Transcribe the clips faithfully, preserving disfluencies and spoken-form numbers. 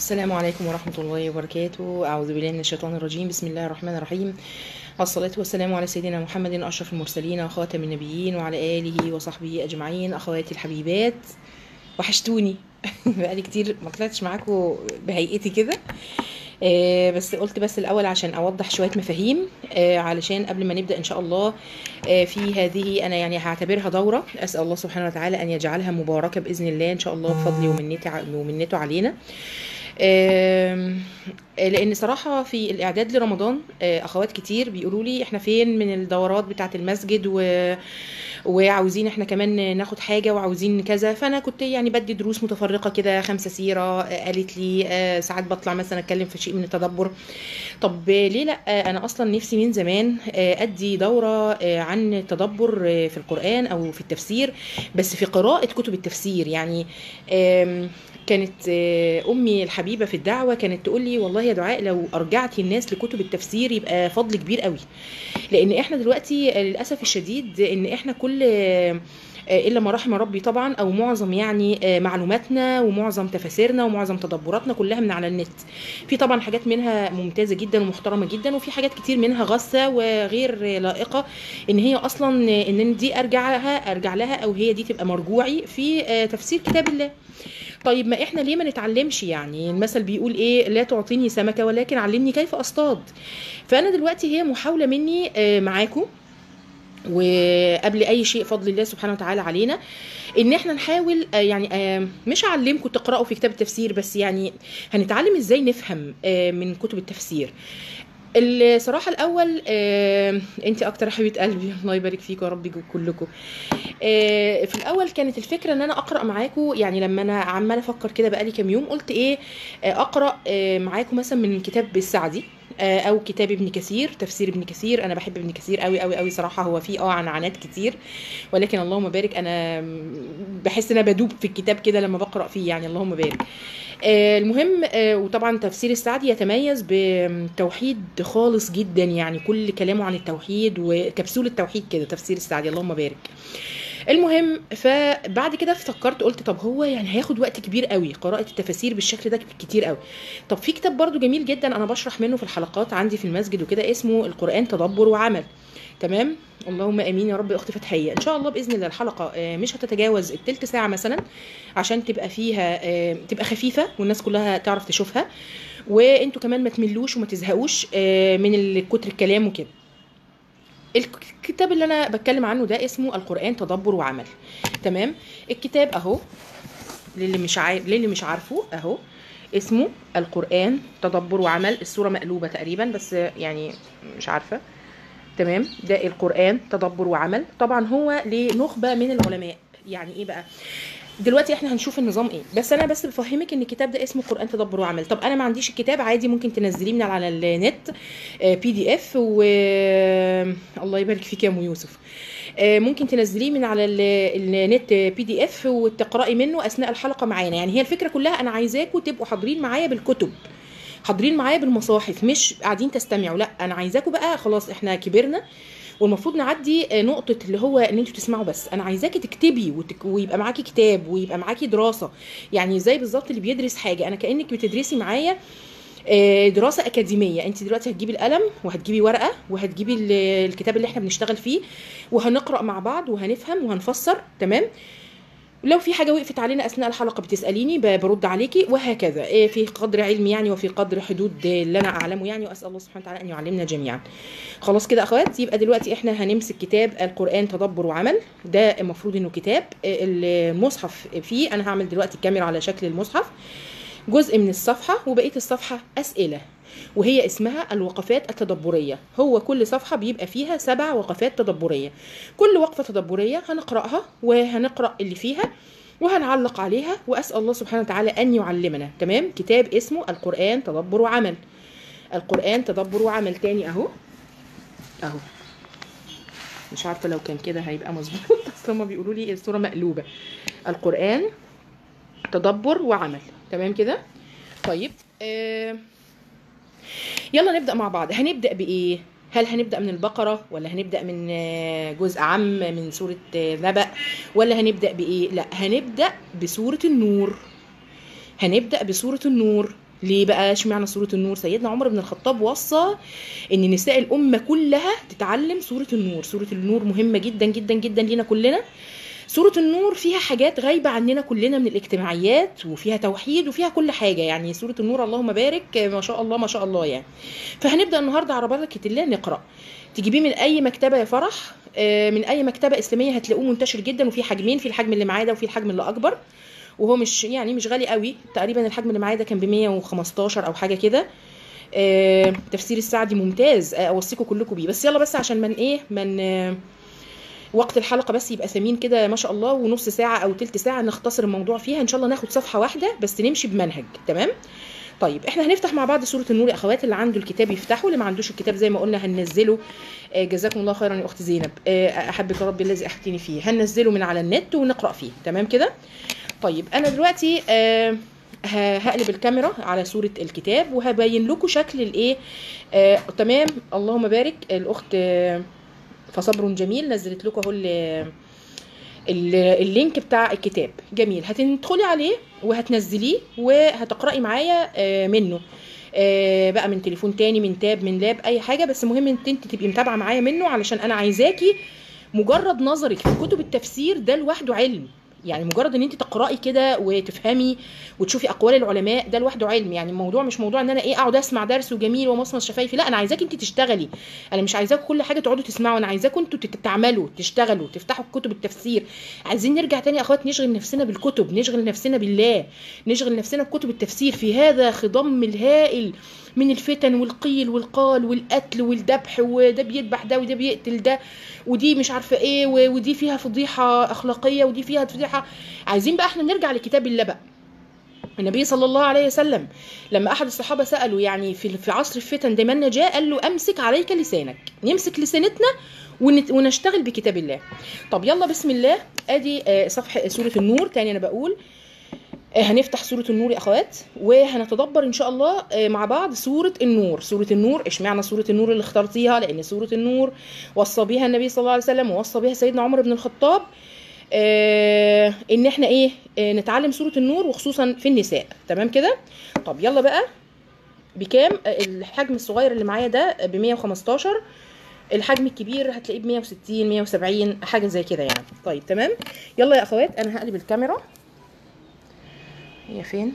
السلام عليكم ورحمة الله وبركاته. أعوذ بالله من الشيطان الرجيم. بسم الله الرحمن الرحيم، والصلاة والسلام على سيدنا محمد أشرف المرسلين وخاتم النبيين وعلى آله وصحبه أجمعين. أخواتي الحبيبات، وحشتوني بقالي كتير ما طلعتش معاكم بهيئتي كده. آه بس قلت بس الأول عشان أوضح شوية مفاهيم، آه علشان قبل ما نبدأ إن شاء الله آه في هذه أنا يعني هعتبرها دورة. أسأل الله سبحانه وتعالى أن يجعلها مباركة بإذن الله إن شاء الله بفضله ومنته ومنته علينا. لان صراحه في الاعداد لرمضان اخوات كتير بيقولوا لي احنا فين من الدورات بتاعه المسجد و... وعاوزين احنا كمان ناخد حاجه وعاوزين كذا. فانا كنت يعني بدي دروس متفرقه كده، خمسه سيره قالت لي، ساعات بطلع مثلا اتكلم في شيء من التدبر. طب ليه لا؟ انا اصلا نفسي من زمان ادي دوره عن التدبر في القران او في التفسير، بس في قراءه كتب التفسير. يعني كانت امي الحبيبه في الدعوه كانت تقول لي والله يا دعاء لو ارجعتي الناس لكتب التفسير يبقى فضل كبير قوي، لان احنا دلوقتي للاسف الشديد ان احنا كل الا ما رحم ربي طبعا، او معظم يعني معلوماتنا ومعظم تفاسيرنا ومعظم تدبراتنا كلها من على النت. في طبعا حاجات منها ممتازه جدا ومحترمه جدا، وفي حاجات كتير منها غثه وغير لائقه ان هي اصلا ان دي ارجعها ارجع لها او هي دي تبقى مرجوعي في تفسير كتاب الله. طيب ما احنا ليه ما نتعلمش؟ يعني المثل بيقول ايه؟ لا تعطيني سمكة ولكن علمني كيف اصطاد. فانا دلوقتي هي محاولة مني معاكم وقبل اي شيء فضل الله سبحانه وتعالى علينا ان احنا نحاول يعني مش اعلمكم تقرأوا في كتاب التفسير بس، يعني هنتعلم ازاي نفهم من كتب التفسير. الصراحة الأول آه، أنت أكتر حبيبة قلبي، الله يبارك فيكم يا رب كلكم. آه، في الأول كانت الفكرة أن أنا أقرأ معاكم، يعني لما أنا عمالة أفكر كده بقالي كام يوم قلت إيه، آه، أقرأ آه، معاكم مثلا من كتاب السعدي آه، أو كتاب ابن كثير، تفسير ابن كثير. أنا بحب ابن كثير قوي قوي قوي صراحة. هو فيه أه عنعنات كتير، ولكن اللهم بارك أنا بحس أن أنا بدوب في الكتاب كده لما بقرأ فيه، يعني اللهم بارك. آه المهم آه وطبعا تفسير السعدي يتميز بتوحيد خالص جدا، يعني كل كلامه عن التوحيد وكبسول التوحيد كده تفسير السعدي، اللهم بارك. المهم فبعد كده افتكرت قلت طب هو يعني هياخد وقت كبير قوي قراءة التفاسير بالشكل ده كتير قوي. طب في كتاب برضو جميل جدا انا بشرح منه في الحلقات عندي في المسجد وكده، اسمه القرآن تدبر وعمل. تمام، اللهم امين يا رب. اختي فتحيه ان شاء الله باذن الله الحلقه مش هتتجاوز التلت ساعه مثلا، عشان تبقى فيها تبقى خفيفه والناس كلها تعرف تشوفها، وانتوا كمان ما تملوش وما تزهقوش من كتر الكلام وكده. الكتاب اللي انا بتكلم عنه ده اسمه القرآن تدبر وعمل. تمام، الكتاب اهو للي مش عارف للي مش عارفه اهو اسمه القرآن تدبر وعمل. الصوره مقلوبه تقريبا بس يعني مش عارفه. تمام، ده القرآن تدبر وعمل. طبعا هو لنخبة من العلماء. يعني ايه بقى؟ دلوقتي احنا هنشوف النظام ايه، بس انا بس بفهمك ان الكتاب ده اسمه قرآن تدبر وعمل. طب انا ما عنديش الكتاب عادي، ممكن تنزليه من على النت بي دي اف، و الله يبارك فيك يا ام يوسف. ممكن تنزليه من على النت بي دي اف وتقرأي منه اثناء الحلقة معانا. يعني هي الفكرة كلها انا عايزاكم تبقوا حاضرين معايا بالكتب، حاضرين معايا بالمصاحف، مش قاعدين تستمعوا. لا، انا عايزاكم بقى خلاص احنا كبرنا والمفروض نعدي نقطة اللي هو ان انتوا تسمعوا بس. انا عايزاكي تكتبي وتك... ويبقى معاكي كتاب ويبقى معاكي دراسة، يعني زي بالظبط اللي بيدرس حاجة. انا كأنك بتدرسي معايا دراسة أكاديمية. انت دلوقتي هتجيبي القلم وهتجيبي ورقة وهتجيبي الكتاب اللي احنا بنشتغل فيه، وهنقرأ مع بعض وهنفهم وهنفسر. تمام، لو في حاجة وقفت علينا أثناء الحلقة بتسأليني برد عليكي، وهكذا في قدر علمي يعني وفي قدر حدود اللي أنا أعلمه يعني، وأسأل الله سبحانه وتعالى أن يعلمنا جميعا. خلاص كده أخوات، يبقى دلوقتي إحنا هنمسك كتاب القرآن تدبر وعمل. ده المفروض إنه كتاب المصحف فيه، أنا هعمل دلوقتي الكاميرا على شكل المصحف، جزء من الصفحة وبقية الصفحة أسئلة، وهي اسمها الوقفات التدبرية. هو كل صفحة بيبقى فيها سبع وقفات تدبرية، كل وقفة تدبرية هنقرأها وهنقرأ اللي فيها وهنعلق عليها، وأسأل الله سبحانه وتعالى أن يعلمنا. تمام، كتاب اسمه القرآن تدبر وعمل. القرآن تدبر وعمل تاني أهو أهو، مش عارفة لو كان كده هيبقى مظبوط أصلا ما بيقولوا لي الصورة مقلوبة. القرآن تدبر وعمل. تمام كده. طيب آه يلا نبدأ مع بعض. هنبدأ بإيه؟ هل هنبدأ من البقرة ولا هنبدأ من جزء عام من سورة نبأ ولا هنبدأ بإيه؟ لا، هنبدأ بسورة النور. هنبدأ بسورة النور. ليه بقى؟ اشمعنى سورة النور؟ سيدنا عمر بن الخطاب وصى ان نساء الامة كلها تتعلم سورة النور. سورة النور مهمة جدا جدا جدا لينا كلنا. سورة النور فيها حاجات غايبة عننا كلنا من الاجتماعيات، وفيها توحيد، وفيها كل حاجة. يعني سورة النور اللهم بارك ما شاء الله ما شاء الله يعني. فهنبدأ النهاردة على بركة الله نقرأ. تجيبيه من اي مكتبة يا فرح، من اي مكتبة اسلامية هتلاقوه منتشر جدا، وفي حجمين، في الحجم اللي معايا ده وفي الحجم اللي اكبر، وهو مش يعني مش غالي قوي. تقريبا الحجم اللي معايا ده كان ب مية وخمستاشر او حاجة كده. آه تفسير السعدي ممتاز، آه اوصيكم كلكم بيه. بس يلا بس عشان من ايه من آه وقت الحلقه بس يبقى ثمين كده ما شاء الله، ونص ساعه او تلت ساعه نختصر الموضوع فيها ان شاء الله. ناخد صفحه واحده بس نمشي بمنهج. تمام؟ طيب احنا هنفتح مع بعض سوره النور يا اخوات. اللي عنده الكتاب يفتحه، اللي ما عندوش الكتاب زي ما قلنا هننزله. آه جزاكم الله خيرا يا اخت زينب، آه احبك ربي الذي احتني فيه. هننزله من على النت ونقرا فيه. تمام كده؟ طيب انا دلوقتي آه هقلب الكاميرا على صورة الكتاب وهبين لكم شكل الايه. آه تمام، اللهم بارك. الاخت آه فصبر جميل نزلت لكم اهو اللينك بتاع الكتاب. جميل، هتدخلي عليه وهتنزليه وهتقرأي معايا آه منه. آه بقى من تليفون تاني، من تاب، من لاب، اي حاجة، بس مهم ان انت تبقي متابعة معايا منه، علشان انا عايزاكي مجرد نظرك في كتب التفسير ده لوحده علم. يعني مجرد ان انت تقراي كده وتفهمي وتشوفي اقوال العلماء ده لوحده علم. يعني الموضوع مش موضوع ان انا ايه اقعد اسمع درس وجميل ومصمص شفايفي، لا، انا عايزاك انت تشتغلي. انا مش عايزاكم كل حاجه تقعدوا تسمعوا، انا عايزاكم انتوا تعملوا، تشتغلوا، تفتحوا كتب التفسير. عايزين نرجع تاني يا اخوات نشغل نفسنا بالكتب، نشغل نفسنا بالله، نشغل نفسنا بكتب التفسير في هذا خضم الهائل من الفتن والقيل والقال والقتل والذبح، وده بيذبح ده وده بيقتل ده، ودي مش عارفه ايه، ودي فيها فضيحه اخلاقيه ودي فيها فضيحه. عايزين بقى احنا نرجع لكتاب الله بقى. النبي صلى الله عليه وسلم لما احد الصحابه سالوا يعني في في عصر الفتن ده من جاء، قال له امسك عليك لسانك، نمسك لسانتنا ونشتغل بكتاب الله. طب يلا بسم الله. ادي صفحه سوره النور تاني. انا بقول هنفتح سورة النور يا أخوات وهنتدبر إن شاء الله مع بعض سورة النور. سورة النور إشمعنى سورة النور اللي اخترتيها؟ لأن سورة النور وصى بها النبي صلى الله عليه وسلم ووصى بها سيدنا عمر بن الخطاب، آه إن إحنا إيه آه نتعلم سورة النور وخصوصا في النساء. تمام كده؟ طب يلا بقى. بكام؟ الحجم الصغير اللي معايا ده ب مية وخمستاشر، الحجم الكبير هتلاقيه ب مية وستين مية وسبعين حاجة زي كده يعني. طيب تمام، يلا يا أخوات. أنا هقلب الكاميرا. هي فين؟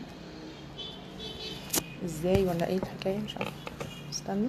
ازاي ولا ايه الحكايه؟ مش عارفه. استنى.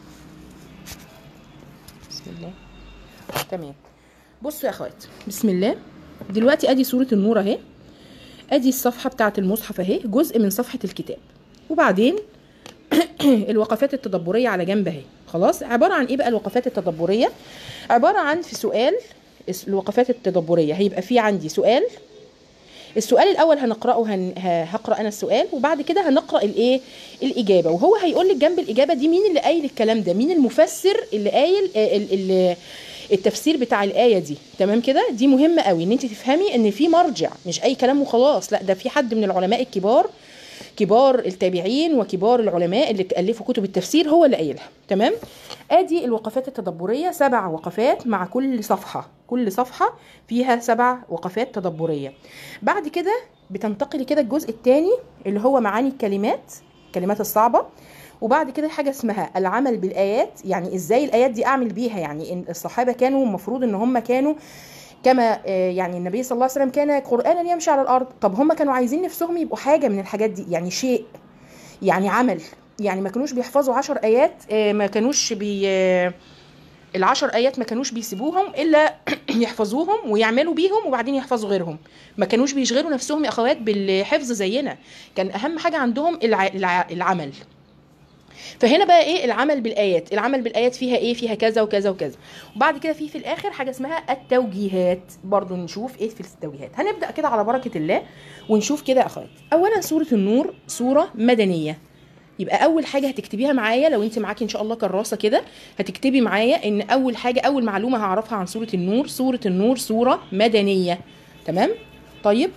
بسم الله. تمام، بصوا يا اخوات، بسم الله. دلوقتي ادي سوره النور اهي، ادي الصفحه بتاعه المصحف اهي، جزء من صفحه الكتاب، وبعدين الوقفات التدبريه على جنب اهي. خلاص، عباره عن ايه بقى الوقفات التدبريه؟ عباره عن في سؤال. الوقفات التدبريه هيبقى في عندي سؤال. السؤال الاول هنقراه، هن... هقرا انا السؤال وبعد كده هنقرا الايه الاجابه، وهو هيقول لك جنب الاجابه دي مين اللي قايل الكلام ده، مين المفسر اللي قايل ال... ال... التفسير بتاع الايه دي. تمام كده؟ دي مهمه قوي ان انت تفهمي ان في مرجع، مش اي كلام وخلاص، لا، ده في حد من العلماء الكبار، كبار التابعين وكبار العلماء اللي تألفوا كتب التفسير هو اللي قايلها. تمام؟ ادي الوقفات التدبريه، سبع وقفات مع كل صفحه، كل صفحه فيها سبع وقفات تدبريه. بعد كده بتنتقلي كده الجزء الثاني اللي هو معاني الكلمات، الكلمات الصعبه، وبعد كده حاجه اسمها العمل بالايات، يعني ازاي الايات دي اعمل بيها. يعني إن الصحابه كانوا المفروض ان هم كانوا كما يعني النبي صلى الله عليه وسلم كان قرآنا يمشي على الأرض. طب هم كانوا عايزين نفسهم يبقوا حاجة من الحاجات دي، يعني شيء، يعني عمل. يعني ما كانوش بيحفظوا عشر آيات، ما كانوش بي العشر آيات ما كانوش بيسيبوهم إلا يحفظوهم ويعملوا بيهم وبعدين يحفظوا غيرهم. ما كانوش بيشغلوا نفسهم يا أخوات بالحفظ زينا، كان أهم حاجة عندهم الع... الع... العمل. فهنا بقى ايه العمل بالايات؟ العمل بالايات فيها ايه؟ فيها كذا وكذا وكذا. وبعد كده في في الاخر حاجه اسمها التوجيهات، برضو نشوف ايه في التوجيهات. هنبدا كده على بركه الله ونشوف كده يا اخوات. اولا سوره النور سوره مدنيه، يبقى اول حاجه هتكتبيها معايا لو انت معاكي ان شاء الله كراسه كده، هتكتبي معايا ان اول حاجه، اول معلومه هعرفها عن سوره النور، سوره النور سوره مدنيه. تمام؟ طيب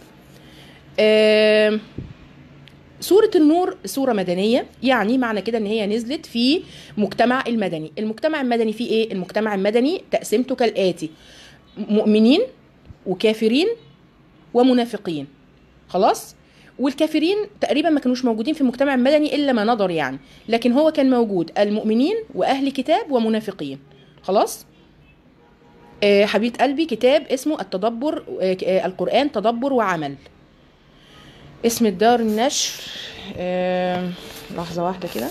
آه سورة النور سورة مدنية، يعني معنى كده ان هي نزلت في مجتمع المدني. المجتمع المدني فيه ايه؟ المجتمع المدني تقسيمته كالآتي: مؤمنين وكافرين ومنافقين. خلاص؟ والكافرين تقريبا ما كانوش موجودين في المجتمع المدني الا ما نظر يعني، لكن هو كان موجود المؤمنين واهل كتاب ومنافقين. خلاص. آه حبيبه قلبي، كتاب اسمه التدبر، آه آه القرآن تدبر وعمل. اسم الدار النشر، آه لحظه واحده كده،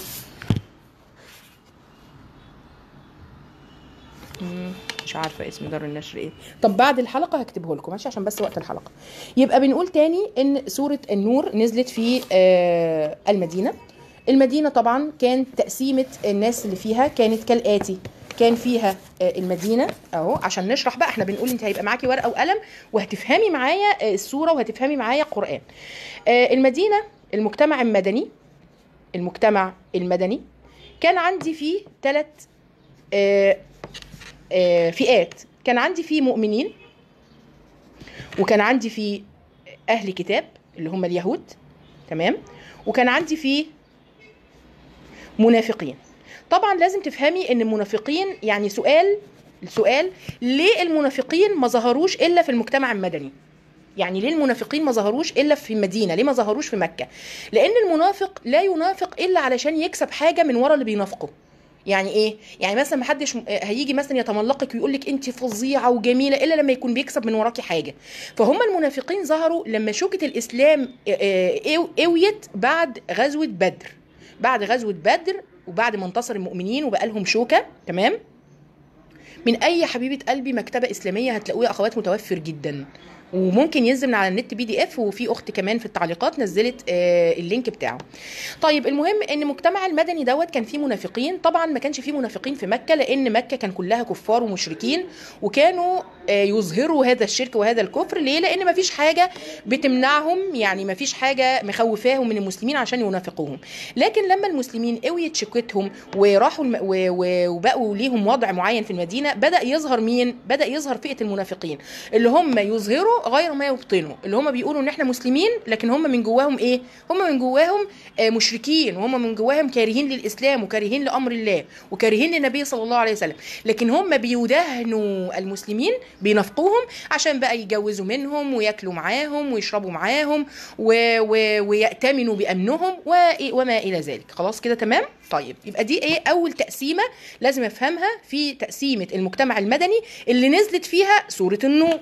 مش عارفه اسم دار النشر ايه. طب بعد الحلقه هكتبه لكم ماشي، عشان بس وقت الحلقه. يبقى بنقول تاني ان سوره النور نزلت في آه المدينه. المدينه طبعا كان تقسيمه الناس اللي فيها كانت كالاتي: كان فيها آه المدينه اهو، عشان نشرح بقى، احنا بنقول انت هيبقى معاكي ورقه وقلم وهتفهمي معايا آه السوره وهتفهمي معايا قرآن. آه المدينه، المجتمع المدني، المجتمع المدني كان عندي فيه ثلاث آه فئات. كان عندي فيه مؤمنين، وكان عندي فيه أهل كتاب اللي هم اليهود، تمام، وكان عندي فيه منافقين. طبعا لازم تفهمي ان المنافقين يعني سؤال السؤال ليه المنافقين ما ظهروش الا في المجتمع المدني؟ يعني ليه المنافقين ما ظهروش الا في المدينه؟ ليه ما ظهروش في مكه؟ لان المنافق لا ينافق الا علشان يكسب حاجه من ورا اللي بينافقه. يعني ايه؟ يعني مثلا ما حدش هيجي مثلا يتملقك ويقول لك انت فظيعه وجميله الا لما يكون بيكسب من وراكي حاجه. فهم المنافقين ظهروا لما شوكه الاسلام قويت بعد غزوه بدر. بعد غزوه بدر وبعد ما انتصر المؤمنين وبقى لهم شوكه، تمام. من اي حبيبه قلبي مكتبه اسلاميه هتلاقوها اخوات متوفر جدا، وممكن ينزل من على النت بي دي اف، وفي اخت كمان في التعليقات نزلت آه اللينك بتاعه. طيب المهم ان المجتمع المدني دوت كان فيه منافقين. طبعا ما كانش فيه منافقين في مكه، لان مكه كان كلها كفار ومشركين، وكانوا آه يظهروا هذا الشرك وهذا الكفر. ليه؟ لان ما فيش حاجه بتمنعهم، يعني ما فيش حاجه مخوفاهم من المسلمين عشان ينافقوهم. لكن لما المسلمين قويت شكوتهم وراحوا الم... و... و... وبقوا ليهم وضع معين في المدينه، بدا يظهر مين؟ بدا يظهر فئه المنافقين اللي هم يظهروا غير ما يبطنوا، اللي هم بيقولوا ان احنا مسلمين لكن هم من جواهم ايه؟ هم من جواهم آه مشركين، وهم من جواهم كارهين للاسلام وكارهين لامر الله وكارهين للنبي صلى الله عليه وسلم. لكن هم بيدهنوا المسلمين، بينافقوهم عشان بقى يجوزوا منهم وياكلوا معاهم ويشربوا معاهم و... و... ويأتمنوا بامنهم و... وما الى ذلك. خلاص كده تمام؟ طيب يبقى دي ايه؟ اول تقسيمه لازم افهمها في تقسيمه المجتمع المدني اللي نزلت فيها سوره النور.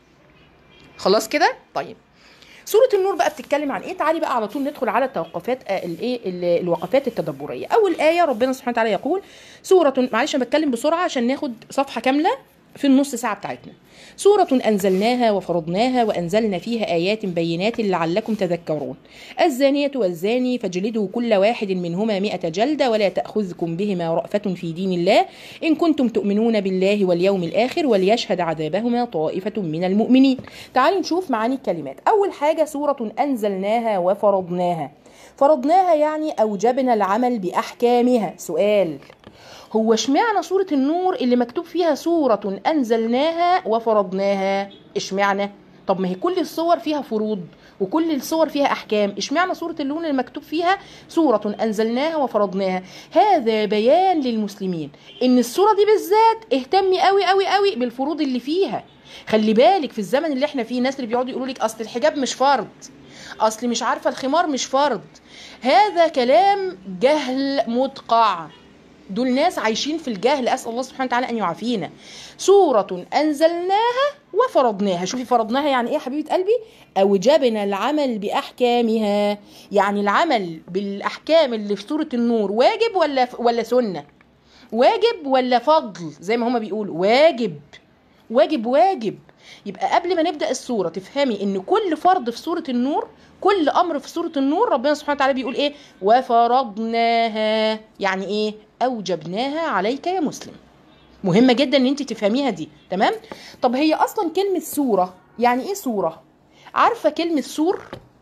خلاص كده؟ طيب سورة النور بقى بتتكلم عن ايه؟ تعالي بقى على طول ندخل على التوقفات الايه الوقفات التدبريه. اول ايه ربنا سبحانه وتعالى يقول سورة، معلش انا بتكلم بسرعه عشان ناخد صفحه كامله في النص ساعه بتاعتنا. سورة أنزلناها وفرضناها وأنزلنا فيها آيات بينات لعلكم تذكرون. الزانية والزاني فاجلدوا كل واحد منهما مئة جلدة ولا تأخذكم بهما رأفة في دين الله إن كنتم تؤمنون بالله واليوم الآخر وليشهد عذابهما طائفة من المؤمنين. تعالوا نشوف معاني الكلمات. أول حاجة سورة أنزلناها وفرضناها. فرضناها يعني أوجبنا العمل بأحكامها. سؤال: هو اشمعنى سورة النور اللي مكتوب فيها سورة أنزلناها وفرضناها؟ اشمعنى؟ طب ما هي كل الصور فيها فروض وكل الصور فيها أحكام، اشمعنى سورة النور اللي مكتوب فيها سورة أنزلناها وفرضناها؟ هذا بيان للمسلمين إن السورة دي بالذات اهتمي قوي قوي قوي بالفروض اللي فيها. خلي بالك في الزمن اللي احنا فيه ناس اللي بيقعدوا يقولوا لك أصل الحجاب مش فرض، أصل مش عارفة الخمار مش فرض. هذا كلام جهل مدقع، دول ناس عايشين في الجهل، أسأل الله سبحانه وتعالى أن يعافينا. سورة أنزلناها وفرضناها. شوفي فرضناها يعني إيه يا حبيبة قلبي؟ أوجبنا العمل بأحكامها. يعني العمل بالأحكام اللي في سورة النور واجب ولا ولا سنة؟ واجب ولا فضل؟ زي ما هما بيقولوا واجب واجب واجب. يبقى قبل ما نبدأ السورة تفهمي ان كل فرض في سورة النور، كل امر في سورة النور ربنا سبحانه وتعالى بيقول ايه؟ وفرضناها. يعني ايه؟ اوجبناها عليك يا مسلم. مهمة جدا ان انت تفهميها دي، تمام؟ طب هي اصلا كلمة سورة يعني ايه سورة؟ عارفة كلمة سور؟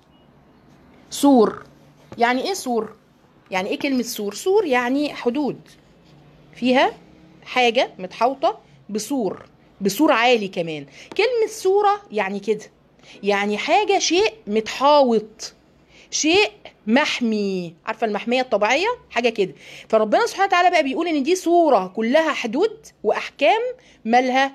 سور يعني ايه سور؟ يعني ايه كلمة سور؟ سور يعني حدود فيها حاجة متحوطة بسور، بسور عالي كمان. كلمة سورة يعني كده، يعني حاجة شيء متحاوط، شيء محمي. عارفة المحمية الطبيعية؟ حاجة كده. فربنا سبحانه وتعالى بقى بيقول ان دي سورة كلها حدود واحكام. مالها؟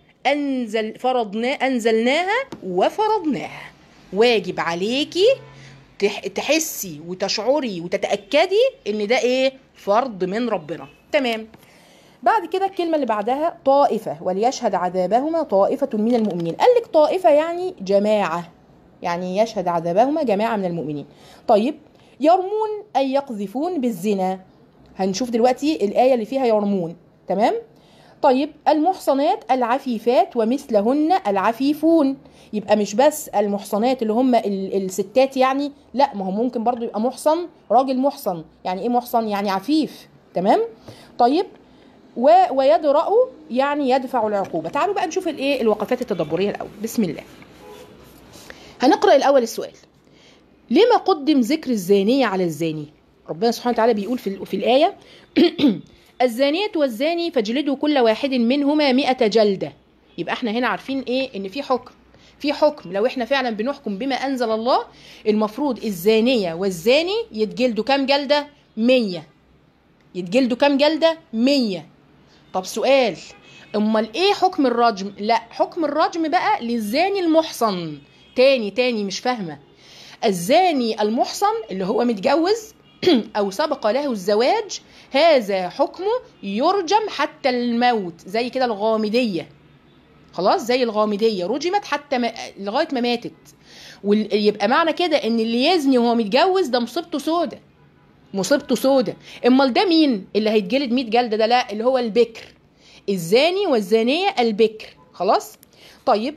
انزل فرضنا انزلناها وفرضناها. واجب عليكي تحسي وتشعري وتتأكدي ان ده ايه؟ فرض من ربنا. تمام. بعد كده الكلمة اللي بعدها طائفة وليشهد عذابهما طائفة من المؤمنين. قال لك طائفة يعني جماعة، يعني يشهد عذابهما جماعة من المؤمنين. طيب يرمون أي يقذفون بالزنا، هنشوف دلوقتي الآية اللي فيها يرمون. تمام. طيب المحصنات العفيفات ومثلهن العفيفون، يبقى مش بس المحصنات اللي هم الستات يعني، لا، ما هو ممكن برضو يبقى محصن راجل محصن. يعني ايه محصن؟ يعني عفيف. تمام. طيب و ويدرأ يعني يدفع العقوبة. تعالوا بقى نشوف الايه الوقفات التدبرية الأول. بسم الله. هنقرأ الأول السؤال: لما قدم ذكر الزانية على الزاني؟ ربنا سبحانه وتعالى بيقول في, في الآية الزانية والزاني فاجلدوا كل واحد منهما مئة جلدة. يبقى احنا هنا عارفين ايه؟ ان في حكم في حكم لو احنا فعلا بنحكم بما انزل الله، المفروض الزانية والزاني يتجلدوا كام جلدة؟ مية. يتجلدوا كام جلدة؟ مية. طب سؤال، امال ايه حكم الرجم؟ لا، حكم الرجم بقى للزاني المحصن. تاني تاني مش فاهمة. الزاني المحصن اللي هو متجوز او سبق له الزواج، هذا حكمه يرجم حتى الموت، زي كده الغامدية. خلاص، زي الغامدية رجمت حتى ما لغاية ما ماتت. ويبقى معنى كده ان اللي يزني وهو متجوز ده مصيبته سودة، مصيبته سودة. امال ده مين اللي هيتجلد مية جلدة؟ ده لا، اللي هو البكر، الزاني والزانية البكر. خلاص. طيب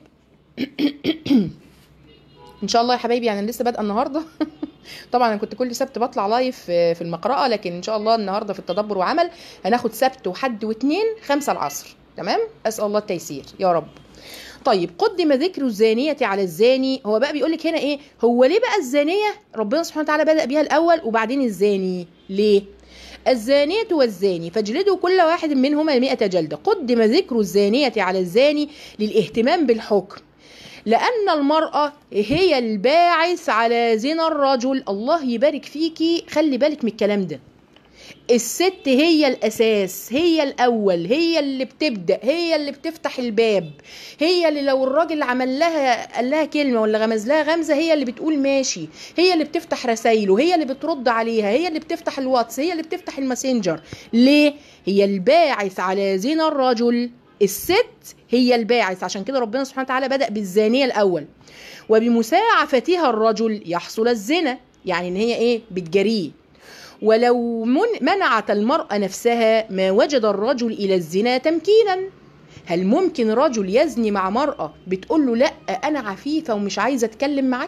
ان شاء الله يا حبايبي، يعني لسه بادئه النهارده طبعا انا كنت كل سبت بطلع لايف في المقرأة، لكن ان شاء الله النهارده في التدبر وعمل هناخد سبت وحد واثنين خمسة العصر. تمام. اسال الله التيسير يا رب. طيب قدم ذكر الزانية على الزاني. هو بقى بيقول لك هنا ايه؟ هو ليه بقى الزانية ربنا سبحانه وتعالى بدأ بيها الاول وبعدين الزاني؟ ليه؟ الزانية والزاني فاجلدوا كل واحد منهما مئة جلدة. قدم ذكر الزانية على الزاني للاهتمام بالحكم، لأن المرأة هي الباعث على زنا الرجل. الله يبارك فيكي، خلي بالك من الكلام ده. الست هي الأساس، هي الأول، هي اللي بتبدأ، هي اللي بتفتح الباب، هي اللي لو الراجل عمل لها قال لها كلمة ولا غمز لها غمزة هي اللي بتقول ماشي، هي اللي بتفتح رسايله، هي اللي بترد عليها، هي اللي بتفتح الواتس، هي اللي بتفتح الماسنجر. ليه؟ هي الباعث على زنا الرجل. الست هي الباعث، عشان كده ربنا سبحانه وتعالى بدأ بالزانية الأول. وبمساعفتها الرجل يحصل الزنا، يعني ان هي ايه؟ بتجريه. ولو منعت المرأة نفسها ما وجد الرجل إلى الزنا تمكينا. هل ممكن رجل يزني مع مرأة بتقول له لا أنا عفيفة ومش عايزة أتكلم معك؟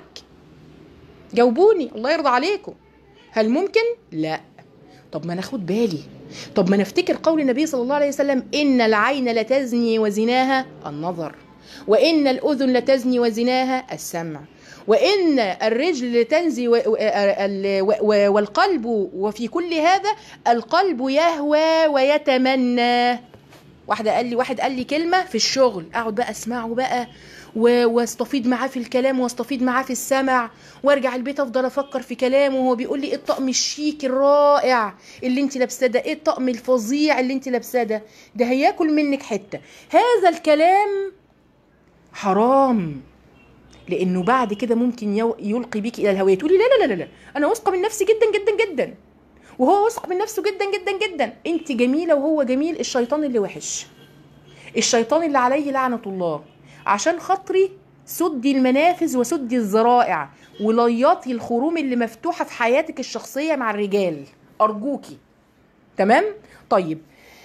جاوبوني الله يرضى عليكم. هل ممكن؟ لا. طب ما ناخد بالي، طب ما نفتكر قول النبي صلى الله عليه وسلم: إن العين لتزني وزناها النظر، وإن الأذن لتزني وزناها السمع، وإن الرجل لتنزي والقلب، وفي كل هذا القلب يهوى ويتمنى. واحدة قال لي واحد قال لي كلمة في الشغل، أقعد بقى أسمعه بقى واستفيد معاه في الكلام واستفيد معاه في السمع، وارجع البيت افضل افكر في كلامه وهو بيقول لي ايه الطقم الشيك الرائع اللي انت لابساه ده، ايه الطقم الفظيع اللي انت لابساه ده، ده هياكل منك حتة. هذا الكلام حرام، لانه بعد كده ممكن يلقي بيك الى الهوية. تقولي لا لا لا لا انا واثقه من نفسي جدا جدا جدا، وهو واثق من نفسه جدا جدا جدا. انت جميله وهو جميل، الشيطان اللي وحش، الشيطان اللي عليه لعنه الله. عشان خاطري سدي المنافذ وسدي الذرائع ولياطي الخروم اللي مفتوحه في حياتك الشخصيه مع الرجال، ارجوكي. تمام. طيب،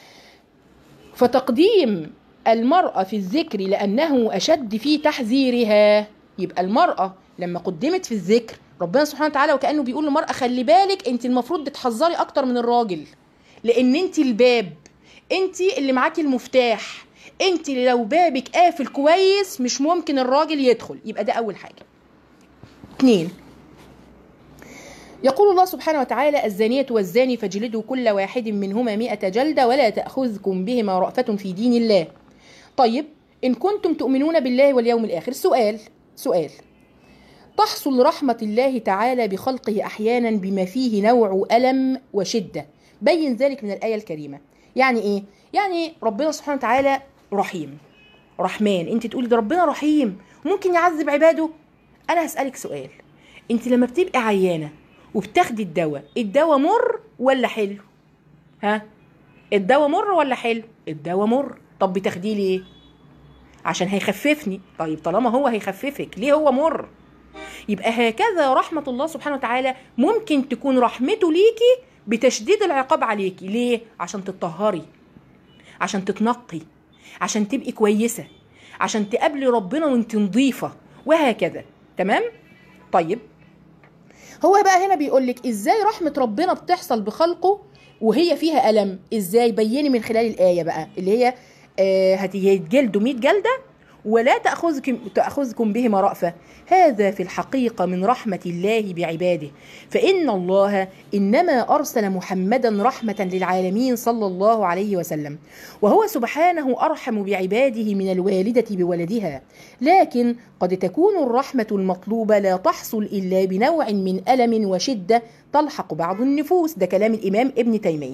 فتقديم المرأة في الذكر لأنه أشد في تحذيرها. يبقى المرأة لما قدمت في الذكر ربنا سبحانه وتعالى وكأنه بيقول للمرأة خلي بالك انت المفروض تتحذري اكتر من الراجل، لان انت الباب، انت اللي معاكي المفتاح، انت اللي لو بابك قافل كويس مش ممكن الراجل يدخل. يبقى ده اول حاجة. اتنين، يقول الله سبحانه وتعالى: الزانية والزاني فاجلدوا كل واحد منهما مئة جلدة ولا تأخذكم بهما رأفة في دين الله. طيب، إن كنتم تؤمنون بالله واليوم الآخر. سؤال سؤال تحصل رحمة الله تعالى بخلقه أحيانا بما فيه نوع ألم وشدة، بين ذلك من الآية الكريمة. يعني إيه؟ يعني ربنا سبحانه وتعالى رحيم رحمن. أنت تقولي ده ربنا رحيم ممكن يعذب عباده. أنا هسألك سؤال، انت لما بتبقي عيانه وبتاخدي الدواء، الدواء مر ولا حلو؟ ها، الدواء مر ولا حلو؟ الدواء مر. طب بتاخديه ليه؟ عشان هيخففني. طيب طالما هو هيخففك، ليه هو مر؟ يبقى هكذا رحمة الله سبحانه وتعالى ممكن تكون رحمته ليكي بتشديد العقاب عليكي. ليه؟ عشان تتطهري، عشان تتنقي، عشان تبقي كويسة، عشان تقابلي ربنا وانت نظيفة، وهكذا. تمام؟ طيب هو بقى هنا بيقولك ازاي رحمة ربنا بتحصل بخلقه وهي فيها ألم. ازاي؟ بيني من خلال الآية بقى اللي هي آه هتجلدوا مئة جلدة ولا تأخذكم, تأخذكم بهما رأفة. هذا في الحقيقة من رحمة الله بعباده، فإن الله إنما أرسل محمدا رحمة للعالمين صلى الله عليه وسلم، وهو سبحانه أرحم بعباده من الوالدة بولدها. لكن قد تكون الرحمة المطلوبة لا تحصل إلا بنوع من ألم وشدة تلحق بعض النفوس. ده كلام الإمام ابن تيمية.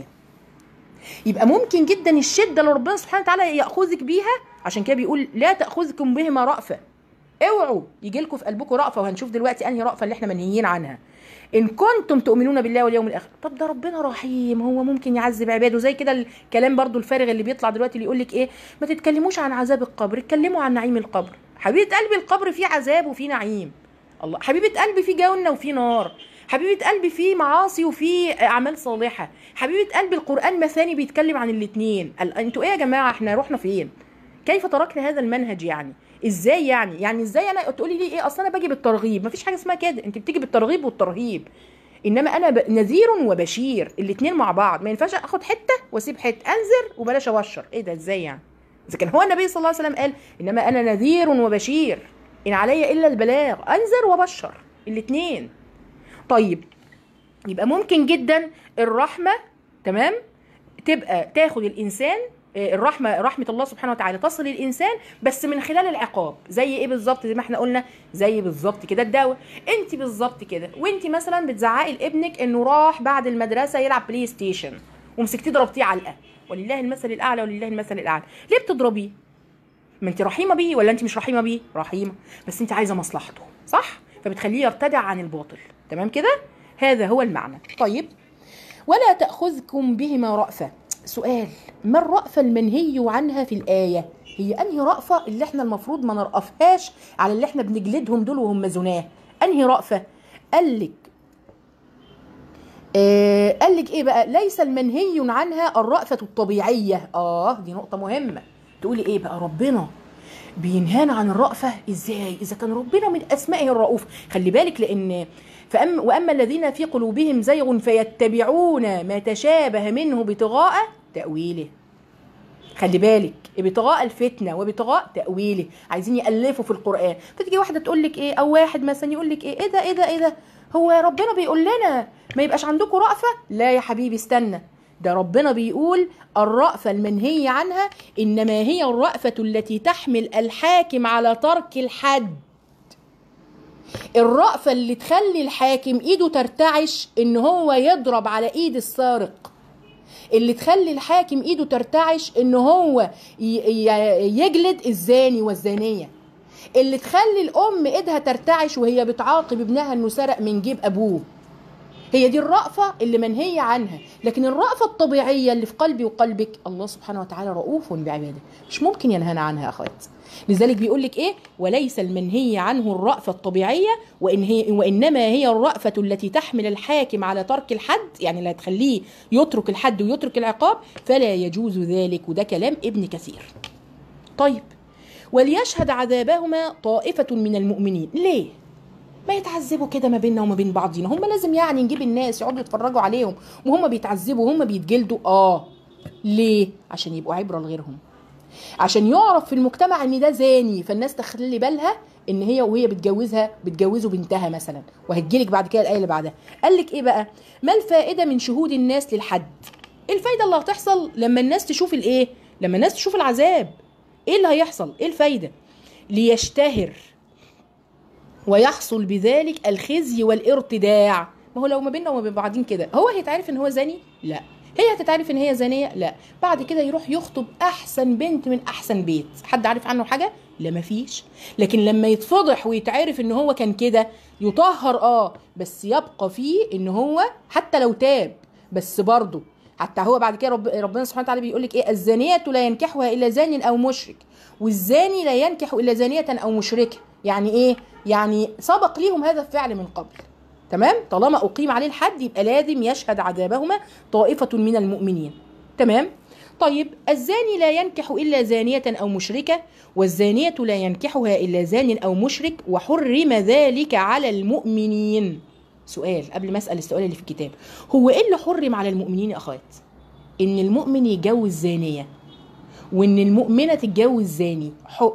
يبقى ممكن جدا الشدة اللي ربنا سبحانه وتعالى يأخذك بيها، عشان كده بيقول لا تأخذكم بهما رأفة. اوعوا يجي لكم في قلبكم رأفة، وهنشوف دلوقتي انهي رأفة اللي احنا منهيين عنها. ان كنتم تؤمنون بالله واليوم الاخر. طب ده ربنا رحيم، هو ممكن يعذب عباده. زي كده الكلام برضو الفارغ اللي بيطلع دلوقتي اللي يقول لك ايه، ما تتكلموش عن عذاب القبر، اتكلموا عن نعيم القبر. حبيبة قلبي القبر فيه عذاب وفيه نعيم. الله، حبيبة قلبي فيه جنة وفيه نار. حبيبة قلبي فيه معاصي وفيه أعمال صالحة. حبيبة قلبي القرآن مثاني بيتكلم عن الاتنين. انتوا ايه يا جماعة، احنا رحنا فين؟ كيف تركنا هذا المنهج يعني؟ ازاي يعني؟ يعني ازاي انا تقولي لي ايه، اصل انا باجي بالترغيب؟ مفيش حاجة اسمها كده، انت بتيجي بالترغيب والترهيب. انما انا ب... نذير وبشير، الاتنين مع بعض. ما ينفعش اخد حتة واسيب حتة، انذر وبلاش ابشر. ايه ده؟ ازاي يعني؟ اذا كان هو النبي صلى الله عليه وسلم قال انما انا نذير وبشير، ان علي الا البلاغ، انذر وبشر الاتنين. طيب يبقى ممكن جدا الرحمة، تمام، تبقى تاخد الانسان، الرحمة رحمة الله سبحانه وتعالى تصل الانسان بس من خلال العقاب. زي ايه بالظبط؟ زي ما احنا قلنا، زي بالظبط كده الدواء. انت بالظبط كده وانت مثلا بتزعقي لابنك انه راح بعد المدرسة يلعب بلاي ستيشن ومسكتيه ضربتيه علقة، ولله المثل الاعلى ولله المثل الاعلى. ليه بتضربيه؟ ما انت رحيمة بيه ولا انت مش رحيمة بيه؟ رحيمة، بس انت عايزة مصلحته، صح؟ فبتخليه يرتدع عن الباطل. تمام كده؟ هذا هو المعنى. طيب ولا تأخذكم بهما رأفة. سؤال، ما الرأفة المنهي عنها في الآية؟ هي أنهي رأفة اللي احنا المفروض ما نرأفهاش على اللي احنا بنجلدهم دول وهم زناه؟ أنهي رأفة؟ قالك آه قالك ايه بقى؟ ليس المنهي عنها الرأفة الطبيعية. اه دي نقطة مهمة. تقولي ايه بقى؟ ربنا بينهانا عن الرأفة ازاي اذا كان ربنا من اسمائه الرؤوف؟ خلي بالك، لان فأما واما الذين في قلوبهم زيغ فيتبعون ما تشابه منه ابتغاء تأويله. خلي بالك، ابتغاء الفتنه وابتغاء تأويله، عايزين يألفوا في القرآن. فتيجي واحده تقول لك ايه، او واحد مثلا يقول لك ايه، ايه ده ايه ده ايه ده، هو ربنا بيقول لنا ما يبقاش عندكم رأفة؟ لا يا حبيبي استنى، ده ربنا بيقول الرأفة المنهي عنها إنما هي الرأفة التي تحمل الحاكم على ترك الحد. الرأفة اللي تخلي الحاكم إيده ترتعش إن هو يضرب على إيد السارق، اللي تخلي الحاكم إيده ترتعش إن هو يجلد الزاني والزانية، اللي تخلي الأم إيدها ترتعش وهي بتعاقب ابنها إنه سرق من جيب أبوه. هي دي الرأفة اللي منهية عنها. لكن الرأفة الطبيعية اللي في قلبي وقلبك، الله سبحانه وتعالى رؤوف بعباده، مش ممكن ينهانا عنها يا أخوات. لذلك بيقول لك إيه، وليس المنهي عنه الرأفة الطبيعية وإن هي وإنما هي الرأفة التي تحمل الحاكم على ترك الحد، يعني لا تخليه يترك الحد ويترك العقاب، فلا يجوز ذلك. وده كلام ابن كثير. طيب وليشهد عذابهما طائفة من المؤمنين. ليه؟ ما يتعذبوا كده ما بيننا وما بين بعضينا، هم لازم يعني نجيب الناس يقعدوا يتفرجوا عليهم وهم بيتعذبوا وهم بيتجلدوا؟ اه ليه؟ عشان يبقوا عبرة لغيرهم، عشان يعرف في المجتمع ان ده زاني، فالناس تخلي بالها ان هي وهي بتجوزها بتجوزه بنتها مثلا. وهتجيلك بعد كده الايه اللي بعدها. قال لك ايه بقى؟ ما الفائده من شهود الناس للحد؟ ايه الفايده اللي هتحصل لما الناس تشوف الايه؟ لما الناس تشوف العذاب، ايه اللي هيحصل؟ ايه الفايده؟ ليشتهر ويحصل بذلك الخزي والارتداع. ما هو لو ما بيننا وما بين بعضين كده، هو هيتعرف ان هو زاني؟ لا. هي هتتعرف ان هي زانيه؟ لا. بعد كده يروح يخطب احسن بنت من احسن بيت، حد عارف عنه حاجه؟ لا مفيش. لكن لما يتفضح ويتعرف ان هو كان كده يطهر، اه بس يبقى فيه ان هو حتى لو تاب، بس برضه حتى هو بعد كده رب ربنا سبحانه وتعالى بيقول لك ايه؟ الزانية لا ينكحها الا زان او مشرك، والزاني لا ينكح الا زانية او مشركة. يعني ايه؟ يعني سبق ليهم هذا الفعل من قبل. تمام؟ طالما اقيم عليه الحد يبقى لازم يشهد عذابهما طائفة من المؤمنين. تمام؟ طيب الزاني لا ينكح الا زانية او مشركة، والزانية لا ينكحها الا زان او مشرك، وحرم ذلك على المؤمنين. سؤال قبل ما اسال السؤال اللي في الكتاب، هو ايه اللي حرم على المؤمنين يا اخوات؟ ان المؤمن يتجوز زانيه، وان المؤمنه تتجوز زاني.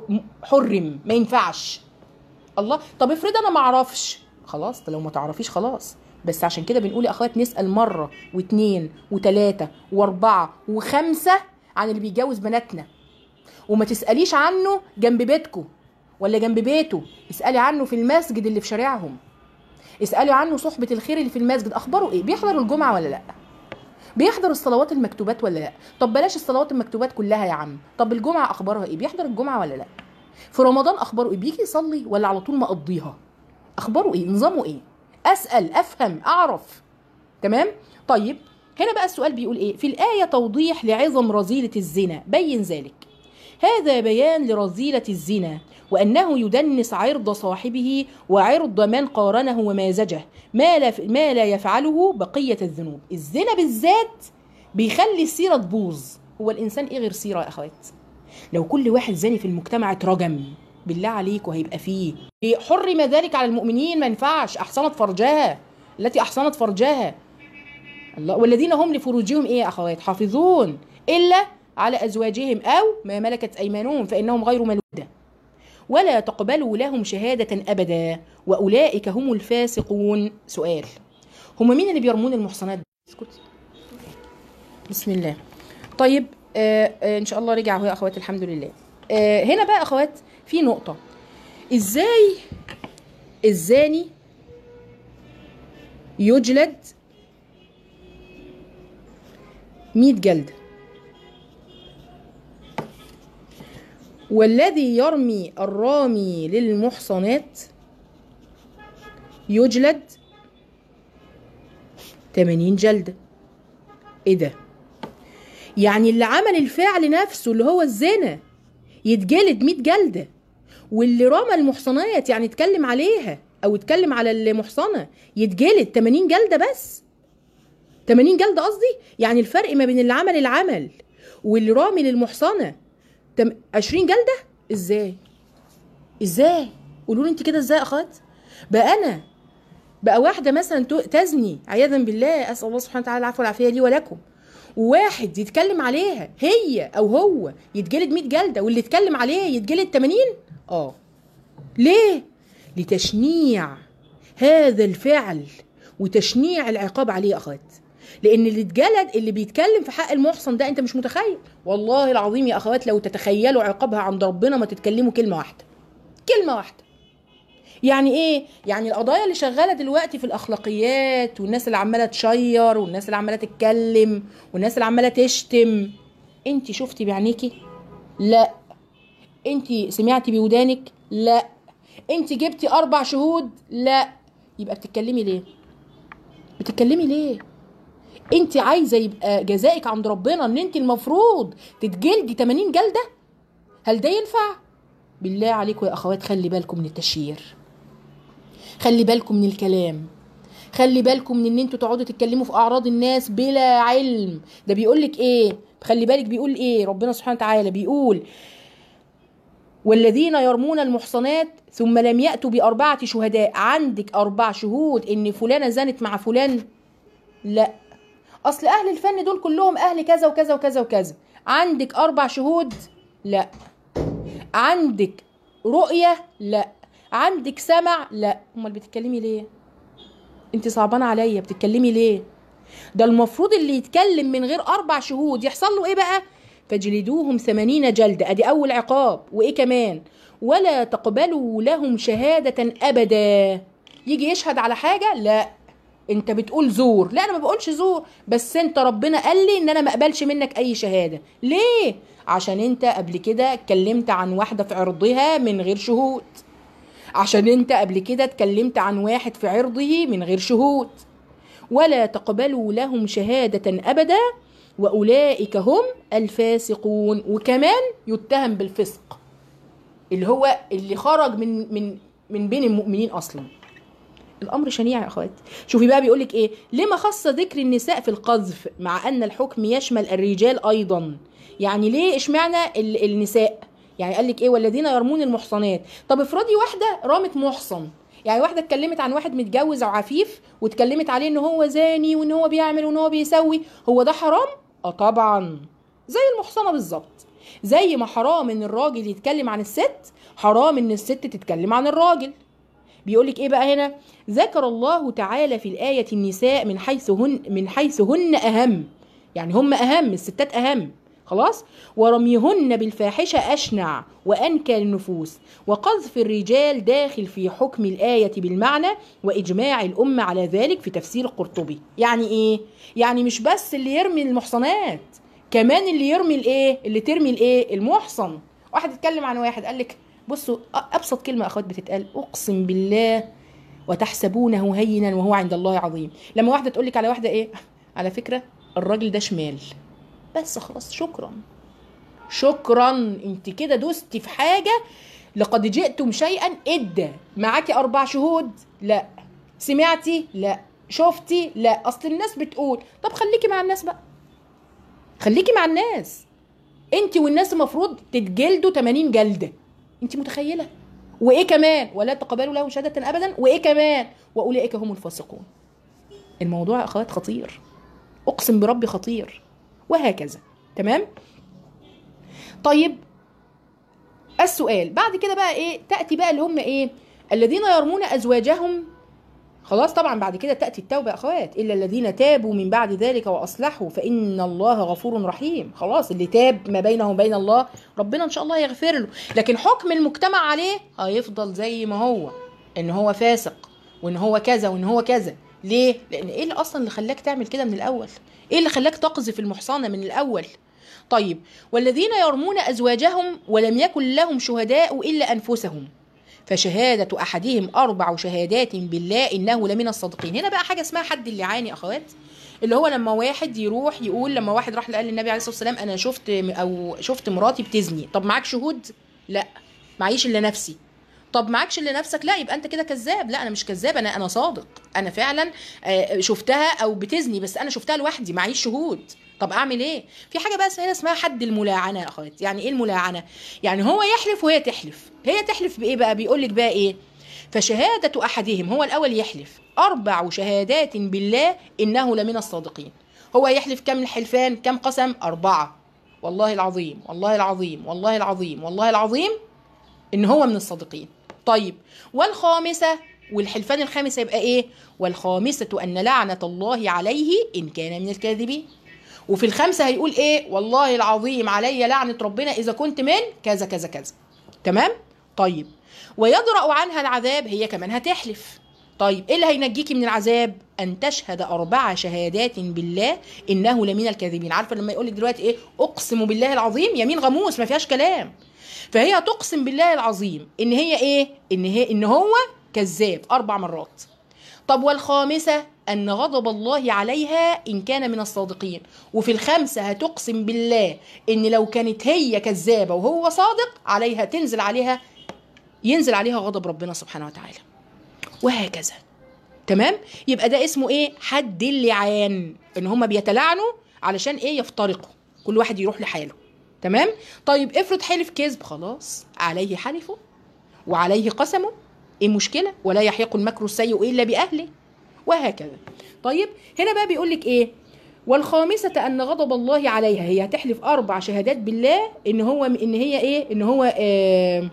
حرم، ما ينفعش. الله، طب افرض انا ما اعرفش، خلاص لو ما تعرفيش خلاص. بس عشان كده بنقول يا اخوات نسال مره واثنين وثلاثه واربعه وخمسه عن اللي بيتجوز بناتنا، وما تساليش عنه جنب بيتكم ولا جنب بيته، اسالي عنه في المسجد اللي في شارعهم، اسألوا عنه صحبة الخير اللي في المسجد، أخباره إيه؟ بيحضر الجمعة ولا لأ؟ بيحضر الصلوات المكتوبات ولا لأ؟ طب بلاش الصلوات المكتوبات كلها يا عم، طب الجمعة أخبارها إيه؟ بيحضر الجمعة ولا لأ؟ في رمضان أخباره إيه؟ بيجي يصلي ولا على طول مقضيها؟ أخباره إيه؟ نظامه إيه؟ أسأل، أفهم، أعرف. تمام؟ طيب هنا بقى السؤال بيقول إيه؟ في الآية توضيح لعظم رذيلة الزنا، بين ذلك. هذا بيان لرذيلة الزنا، وأنه يدنس عرض صاحبه وعرض من قارنه ومازجه، ما لا, ما لا يفعله بقية الذنوب. الزنا بالذات بيخلي السيرة تبوظ. هو الإنسان إيه غير سيرة يا أخوات؟ لو كل واحد زاني في المجتمع اترجم، بالله عليكم هيبقى فيه حرم ذلك على المؤمنين. ما ينفعش. أحصنت فرجها التي أحصنت فرجها الله، والذين هم لفروجهم إيه يا أخوات؟ حافظون إلا على أزواجهم أو ما ملكت أيمانهم فإنهم غير ملودة، ولا تقبلوا لهم شهادة أبدا وأولئك هم الفاسقون. سؤال، هم مين اللي بيرمون المحصنات؟ اسكت. بسم الله. طيب آه آه إن شاء الله رجع اهو يا أخوات، الحمد لله. آه هنا بقى أخوات في نقطة، إزاي الزاني يجلد مئة جلدة، والذي يرمي الرامي للمحصنات يجلد ثمانين جلدة؟ ايه ده؟ يعني اللي عمل الفعل نفسه اللي هو الزنا يتجلد مئة جلدة، واللي رمى المحصنات يعني اتكلم عليها او اتكلم على المحصنة يتجلد ثمانين جلدة بس. ثمانين جلدة قصدي، يعني الفرق ما بين اللي عمل العمل واللي رامي للمحصنة عشرين جلدة. ازاي؟ ازاي؟ قولوا لي انت كده ازاي يا اخوات؟ بقى انا بقى واحده مثلا تزني عياذا بالله، اسال الله سبحانه وتعالى العفو والعافيه لي ولكم، وواحد يتكلم عليها هي او هو يتجلد مئة جلده، واللي يتكلم عليها يتجلد ثمانين؟ اه. ليه؟ لتشنيع هذا الفعل وتشنيع العقاب عليه يا اخوات. لان اللي اتجلد اللي بيتكلم في حق المحصن ده، انت مش متخيل والله العظيم يا اخوات، لو تتخيلوا عقابها عند ربنا ما تتكلموا كلمه واحده. كلمه واحده. يعني ايه؟ يعني القضايا اللي شغاله دلوقتي في الاخلاقيات، والناس اللي عماله تشير، والناس اللي عماله تتكلم، والناس اللي عماله تشتم، انت شفتي بعينيكي؟ لا. انت سمعتي بودانك؟ لا. انت جبتي اربع شهود؟ لا. يبقى بتتكلمي ليه؟ بتتكلمي ليه؟ انت عايزه يبقى جزائك عند ربنا ان انت المفروض تتجلدي ثمانين جلده؟ هل ده ينفع؟ بالله عليكم يا اخوات خلي بالكم من التشهير، خلي بالكم من الكلام، خلي بالكم من ان انتوا تقعدوا تتكلموا في اعراض الناس بلا علم. ده بيقولك ايه؟ خلي بالك بيقول ايه ربنا سبحانه وتعالى؟ بيقول والذين يرمون المحصنات ثم لم يأتوا بأربعة شهداء. عندك أربع شهود إن فلانة زنت مع فلان؟ لا. أصل أهل الفن دول كلهم أهل كذا وكذا وكذا وكذا. عندك أربع شهود؟ لا. عندك رؤية؟ لا. عندك سمع؟ لا. أمال بتتكلمي ليه؟ أنت صعبانة عليا، بتتكلمي ليه؟ ده المفروض اللي يتكلم من غير أربع شهود يحصل له إيه بقى؟ فاجلدوهم ثمانين جلدة. أدي أول عقاب. وإيه كمان؟ ولا تقبلوا لهم شهادة أبدا. يجي يشهد على حاجة؟ لا. انت بتقول زور. لا انا ما بقولش زور، بس انت ربنا قال لي ان انا ما اقبلش منك اي شهاده. ليه؟ عشان انت قبل كده اتكلمت عن واحده في عرضها من غير شهود، عشان انت قبل كده اتكلمت عن واحد في عرضه من غير شهود. ولا تقبلوا لهم شهاده ابدا واولئك هم الفاسقون. وكمان يتهم بالفسق، اللي هو اللي خرج من من من بين المؤمنين اصلا. الامر شنيع يا اخوات. شوفي بقى بيقولك ايه، لما خص ذكر النساء في القذف مع ان الحكم يشمل الرجال ايضا؟ يعني ليه اشمعنى النساء؟ يعني قال لك ايه، والذين يرمون المحصنات. طب افرضي واحده رامت محصن، يعني واحده اتكلمت عن واحد متجوز او عفيف واتكلمت عليه ان هو زاني وان هو بيعمل وان هو بيسوي، هو ده حرام؟ اه طبعا، زي المحصنه بالظبط. زي ما حرام ان الراجل يتكلم عن الست، حرام ان الست تتكلم عن الراجل. بيقولك ايه بقى هنا، ذكر الله تعالى في الآية النساء من حيث هن من حيث هن أهم، يعني هم أهم، الستات أهم خلاص. ورميهن بالفاحشة أشنع وأنكى النفوس. وقذف الرجال داخل في حكم الآية بالمعنى، وإجماع الأمة على ذلك في تفسير القرطبي. يعني إيه؟ يعني مش بس اللي يرمي المحصنات، كمان اللي يرمي الإيه؟ اللي ترمي الإيه؟ المحصن. واحد اتكلم عن واحد قال لك بصوا، ابسط كلمه اخوات بتتقال، اقسم بالله وتحسبونه هينا وهو عند الله عظيم. لما واحده تقول لك على واحده ايه، على فكره الراجل ده شمال، بس خلاص شكرا شكرا، انت كده دوستي في حاجه. لقد جئتم شيئا ادى. معاكي اربع شهود؟ لا. سمعتي؟ لا. شفتي؟ لا. اصل الناس بتقول. طب خليكي مع الناس بقى، خليكي مع الناس. انت والناس المفروض تتجلدوا ثمانين جلده. انت متخيله؟ وايه كمان؟ ولا تقبلوا لهم شهاده ابدا، وايه كمان؟ واولئك هم الفاسقون. الموضوع يا اخوات خطير، اقسم بربي خطير. وهكذا. تمام. طيب السؤال بعد كده بقى ايه، تاتي بقى اللي هم ايه، الذين يرمون ازواجهم. خلاص طبعا بعد كده تاتي التوبه يا اخوات، الا الذين تابوا من بعد ذلك واصلحوا فان الله غفور رحيم. خلاص اللي تاب ما بينه وبين الله ربنا ان شاء الله يغفر له، لكن حكم المجتمع عليه هيفضل زي ما هو، ان هو فاسق وان هو كذا وان هو كذا. ليه؟ لان ايه اللي اصلا اللي خلاك تعمل كده من الاول؟ ايه اللي خلاك تقذف المحصنه من الاول؟ طيب والذين يرمون ازواجهم ولم يكن لهم شهداء الا انفسهم فشهادة أحدهم أربع شهادات بالله إنه لمن الصادقين. هنا بقى حاجة اسمها حد اللعان أخوات، اللي هو لما واحد يروح يقول، لما واحد راح قال للنبي عليه الصلاة والسلام أنا شفت أو شفت مراتي بتزني. طب معاك شهود؟ لا معيش إلا نفسي. طب معكش إلا نفسك؟ لا يبقى أنت كده كذاب. لا أنا مش كذاب، أنا أنا صادق، أنا فعلا شفتها أو بتزني، بس أنا شفتها لوحدي معيش شهود. طب اعمل ايه؟ في حاجه بقى اسمها حد الملاعنه يا اخوات. يعني ايه الملاعنه؟ يعني هو يحلف وهي تحلف. هي تحلف بايه بقى؟ بيقول لك بقى ايه، فشهاده احدهم، هو الاول يحلف اربع شهادات بالله انه لمن الصادقين. هو يحلف كم الحلفان؟ كم قسم؟ اربعه. والله العظيم والله العظيم والله العظيم والله العظيم ان هو من الصادقين. طيب والخامسه، والحلفان الخامسه يبقى ايه؟ والخامسه ان لعنه الله عليه ان كان من الكاذبين. وفي الخمسة هيقول ايه؟ والله العظيم علي لعنة ربنا اذا كنت من كذا كذا كذا. تمام؟ طيب ويدرأ عنها العذاب، هي كمان هتحلف. طيب ايه اللي هينجيكي من العذاب؟ ان تشهد اربع شهادات بالله انه لمن الكاذبين. عارفه لما يقول لك دلوقتي ايه، اقسم بالله العظيم، يمين غموس ما فيهاش كلام. فهي تقسم بالله العظيم ان هي ايه، ان هي ان هو كذاب اربع مرات. طب والخامسه أن غضب الله عليها إن كان من الصادقين. وفي الخمسة هتقسم بالله إن لو كانت هي كذابة وهو صادق عليها تنزل عليها ينزل عليها غضب ربنا سبحانه وتعالى. وهكذا. تمام؟ يبقى ده اسمه إيه؟ حد اللعان، إن هما بيتلعنوا علشان إيه؟ يفترقوا، كل واحد يروح لحاله. تمام؟ طيب افرض حلف كذب، خلاص عليه حلفه وعليه قسمه، إيه المشكلة؟ ولا يحيق المكر السيء إلا بأهله. وهكذا. طيب هنا بقى بيقول لك ايه، والخامسه ان غضب الله عليها، هي هتحلف اربع شهادات بالله ان هو ان هي ايه، ان هو آه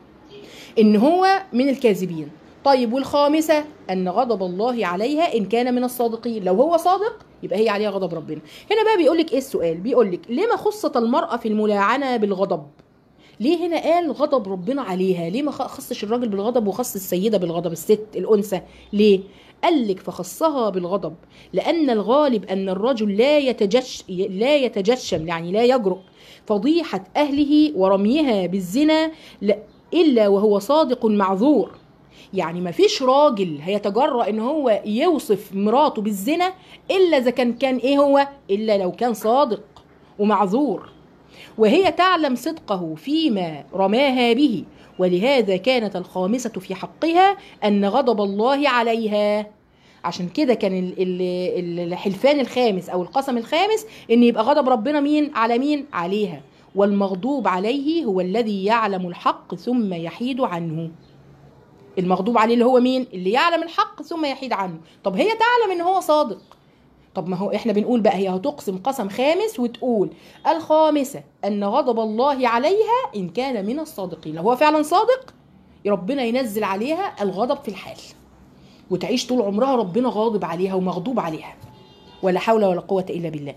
ان هو من الكاذبين. طيب والخامسه ان غضب الله عليها ان كان من الصادقين، لو هو صادق يبقى هي عليها غضب ربنا. هنا بقى بيقول لك ايه السؤال، بيقول لك لما خصت المراه في الملاعنه بالغضب؟ ليه هنا قال غضب ربنا عليها؟ ليه ما خصش الراجل بالغضب وخص السيده بالغضب، الست الانثى؟ ليه؟ قالك فخصها بالغضب، لأن الغالب أن الرجل لا يتجش لا يتجشم، يعني لا يجرؤ فضيحة أهله ورميها بالزنا إلا وهو صادق معذور. يعني ما فيش راجل هيتجرأ ان هو يوصف مراته بالزنا الا اذا كان كان ايه هو، الا لو كان صادق ومعذور، وهي تعلم صدقه فيما رماها به. ولهذا كانت الخامسة في حقها ان غضب الله عليها. عشان كده كان الحلفان الخامس او القسم الخامس ان يبقى غضب ربنا مين على مين عليها. والمغضوب عليه هو الذي يعلم الحق ثم يحيد عنه. المغضوب عليه اللي هو مين؟ اللي يعلم الحق ثم يحيد عنه. طب هي تعلم ان هو صادق. طب ما هو احنا بنقول بقى هي هتقسم قسم خامس وتقول الخامسة ان غضب الله عليها ان كان من الصادقين. لو هو فعلا صادق ربنا ينزل عليها الغضب في الحال وتعيش طول عمرها ربنا غاضب عليها ومغضوب عليها، ولا حول ولا قوة الا بالله.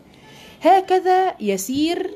هكذا يسير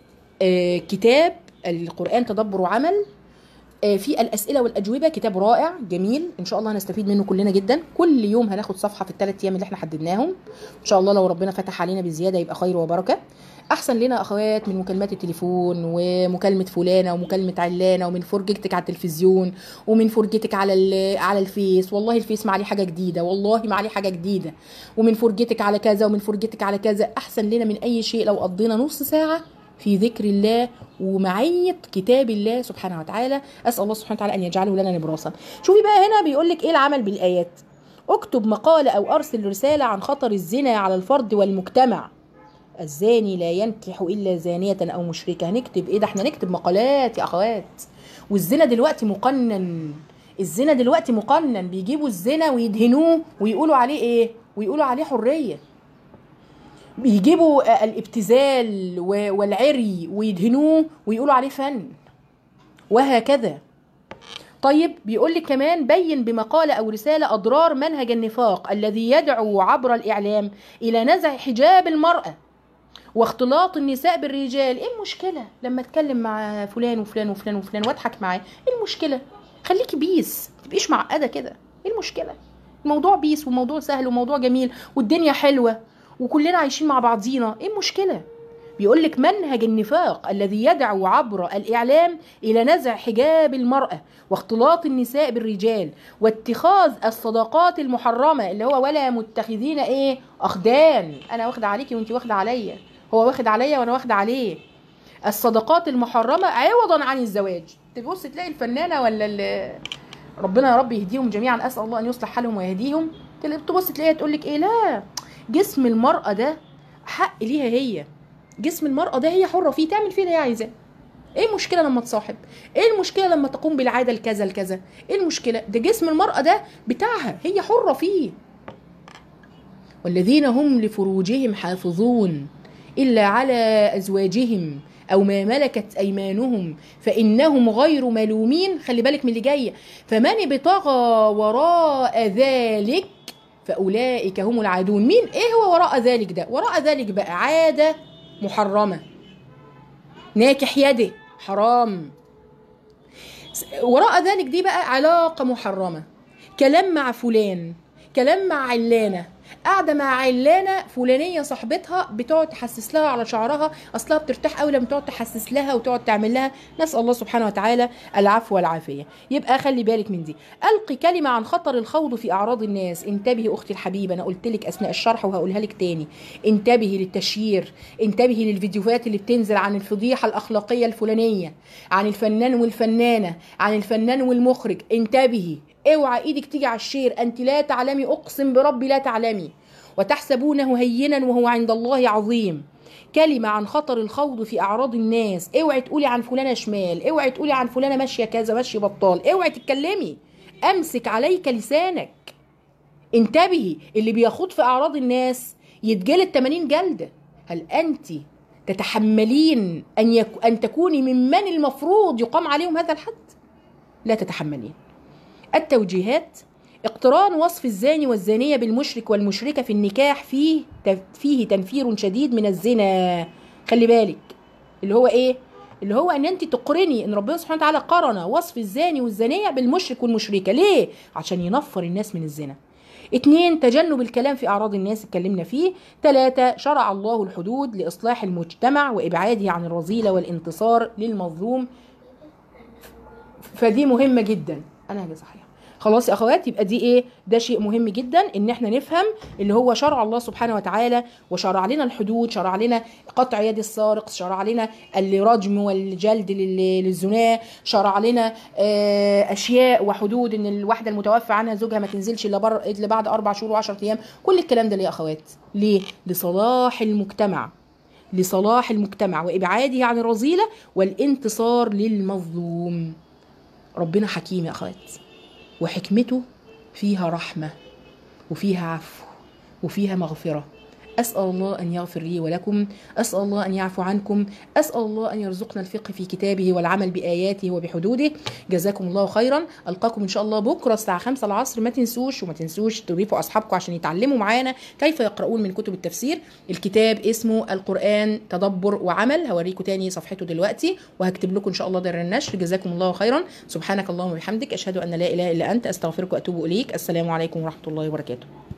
آه كتاب القرآن تدبر وعمل في الأسئلة والأجوبة. كتاب رائع جميل إن شاء الله هنستفيد منه كلنا جدا. كل يوم هناخد صفحة في الثلاث أيام اللي احنا حددناهم إن شاء الله. لو ربنا فتح علينا بزيادة يبقى خير وبركة. أحسن لنا أخوات من مكالمات التليفون ومكالمة فلانة ومكالمة علانة ومن فرجتك على التلفزيون ومن فرجتك على على الفيس. والله الفيس ما عليه حاجة جديدة، والله ما عليه حاجة جديدة. ومن فرجتك على كذا ومن فرجتك على كذا. أحسن لنا من أي شيء لو قضينا نص ساعة في ذكر الله ومعية كتاب الله سبحانه وتعالى. أسأل الله سبحانه وتعالى أن يجعله لنا نبراسا. شوفي بقى هنا بيقولك إيه العمل بالآيات. اكتب مقالة أو أرسل رسالة عن خطر الزنا على الفرد والمجتمع. الزاني لا ينكح إلا زانية أو مشركة. هنكتب إيه ده؟ احنا نكتب مقالات يا أخوات. والزنا دلوقتي مقنن، الزنا دلوقتي مقنن. بيجيبوا الزنا ويدهنوه ويقولوا عليه إيه؟ ويقولوا عليه حرية. بيجيبوا الابتذال والعري ويدهنوه ويقولوا عليه فن، وهكذا. طيب بيقول لك كمان بين بمقالة أو رسالة أضرار منهج النفاق الذي يدعو عبر الإعلام إلى نزع حجاب المرأة واختلاط النساء بالرجال. إيه المشكلة لما أتكلم مع فلان وفلان وفلان وفلان وأضحك معاه؟ إيه المشكلة؟ خليكي بيس، متبقيش معقدة كده. إيه المشكلة؟ الموضوع بيس وموضوع سهل وموضوع جميل والدنيا حلوة وكلنا عايشين مع بعضينا. ايه المشكلة؟ بيقولك منهج النفاق الذي يدعو عبر الإعلام إلى نزع حجاب المرأة واختلاط النساء بالرجال واتخاذ الصداقات المحرمة اللي هو ولا متخذين ايه أخدان. أنا واخدة عليكي وانتي واخدة عليا، هو واخد عليا وانا واخدة عليه. الصداقات المحرمة عوضا عن الزواج. تبص تلاقي الفنانة ولا ربنا يا رب يهديهم جميعا، أسأل الله أن يصلح حالهم ويهديهم. تبص تلاقيها تقولك ايه، لا جسم المرأة ده حق ليها، هي جسم المرأة ده هي حرة فيه، تعمل فيه اللي هي عايزاه. ايه المشكلة لما تصاحب؟ ايه المشكلة لما تقوم بالعادة الكذا الكذا؟ ايه المشكلة؟ ده جسم المرأة ده بتاعها، هي حرة فيه. والذين هم لفروجهم حافظون إلا على أزواجهم أو ما ملكت أيمانهم فإنهم غير ملومين. خلي بالك من اللي جاية. فمن ابتغى وراء ذلك فأولئك هم العادون. مين؟ ايه هو وراء ذلك ده؟ وراء ذلك بقى عادة محرمة، ناكح يده حرام. وراء ذلك دي بقى علاقة محرمة، كلام مع فلان، كلام مع علانة، قاعدة مع علانة فلانية صاحبتها بتقعد تحسس لها على شعرها، أصلها بترتاح قوي لما تقعد تحسس لها وتقعد تعمل لها. نسأل الله سبحانه وتعالى العفو والعافية. يبقى خلي بالك من دي. ألقي كلمة عن خطر الخوض في أعراض الناس. انتبهي أختي الحبيبة، أنا قلت لك أثناء الشرح وهقولها لك تاني. انتبهي للتشهير، انتبهي للفيديوهات اللي بتنزل عن الفضيحة الأخلاقية الفلانية، عن الفنان والفنانة، عن الفنان والمخرج. انتبهي، اوعى ايدك تيجي على الشير. انت لا تعلمي، اقسم بربي لا تعلمي، وتحسبونه هينا وهو عند الله عظيم. كلمة عن خطر الخوض في اعراض الناس. اوعي تقولي عن فلانة شمال، اوعي تقولي عن فلانة ماشية كذا ماشية بطال، اوعي تتكلمي. امسك عليك لسانك. انتبهي، اللي بيخوض في اعراض الناس يتجلد ثمانين جلدة. هل انت تتحملين ان, يك... أن تكوني ممن المفروض يقام عليهم هذا الحد؟ لا تتحملين. التوجيهات: اقتران وصف الزاني والزانية بالمشرك والمشركة في النكاح فيه فيه تنفير شديد من الزنا. خلي بالك اللي هو ايه؟ اللي هو ان انت تقرني ان ربنا سبحانه وتعالى قرن وصف الزاني والزانية بالمشرك والمشركة. ليه؟ عشان ينفر الناس من الزنا. اتنين تجنب الكلام في أعراض الناس اتكلمنا فيه. تلاتة شرع الله الحدود لإصلاح المجتمع وإبعاده عن الرذيلة والانتصار للمظلوم، فدي مهمة جدا. أنا هجي صحيح خلاص يا اخوات، يبقى دي ايه، ده شيء مهم جدا ان احنا نفهم اللي هو شرع الله سبحانه وتعالى، وشرع لنا الحدود، شرع لنا قطع يد السارق، شرع لنا الرجم والجلد للزنا، شرع لنا اشياء وحدود ان الواحده المتوفى عنها زوجها ما تنزلش الا بر الا بعد اربع شهور وعشرة ايام. كل الكلام ده ليه يا اخوات؟ ليه؟ لصلاح المجتمع، لصلاح المجتمع وابعاده عن الرذيله والانتصار للمظلوم. ربنا حكيم يا اخوات، وحكمته فيها رحمة وفيها عفو وفيها مغفرة. أسأل الله أن يغفر لي ولكم، أسأل الله أن يعفو عنكم، أسأل الله أن يرزقنا الفقه في كتابه والعمل بآياته وبحدوده. جزاكم الله خيرا. ألقاكم إن شاء الله بكرة الساعة خمسة العصر. ما تنسوش وما تنسوش تضيفوا أصحابكم عشان يتعلموا معانا كيف يقرؤون من كتب التفسير. الكتاب اسمه القرآن تدبر وعمل، هوريكم تاني صفحته دلوقتي وهكتب لكم إن شاء الله دار النشر. جزاكم الله خيرا. سبحانك اللهم وبحمدك، أشهد أن لا إله إلا أنت، أستغفرك وأتوب إليك. السلام عليكم ورحمة الله وبركاته.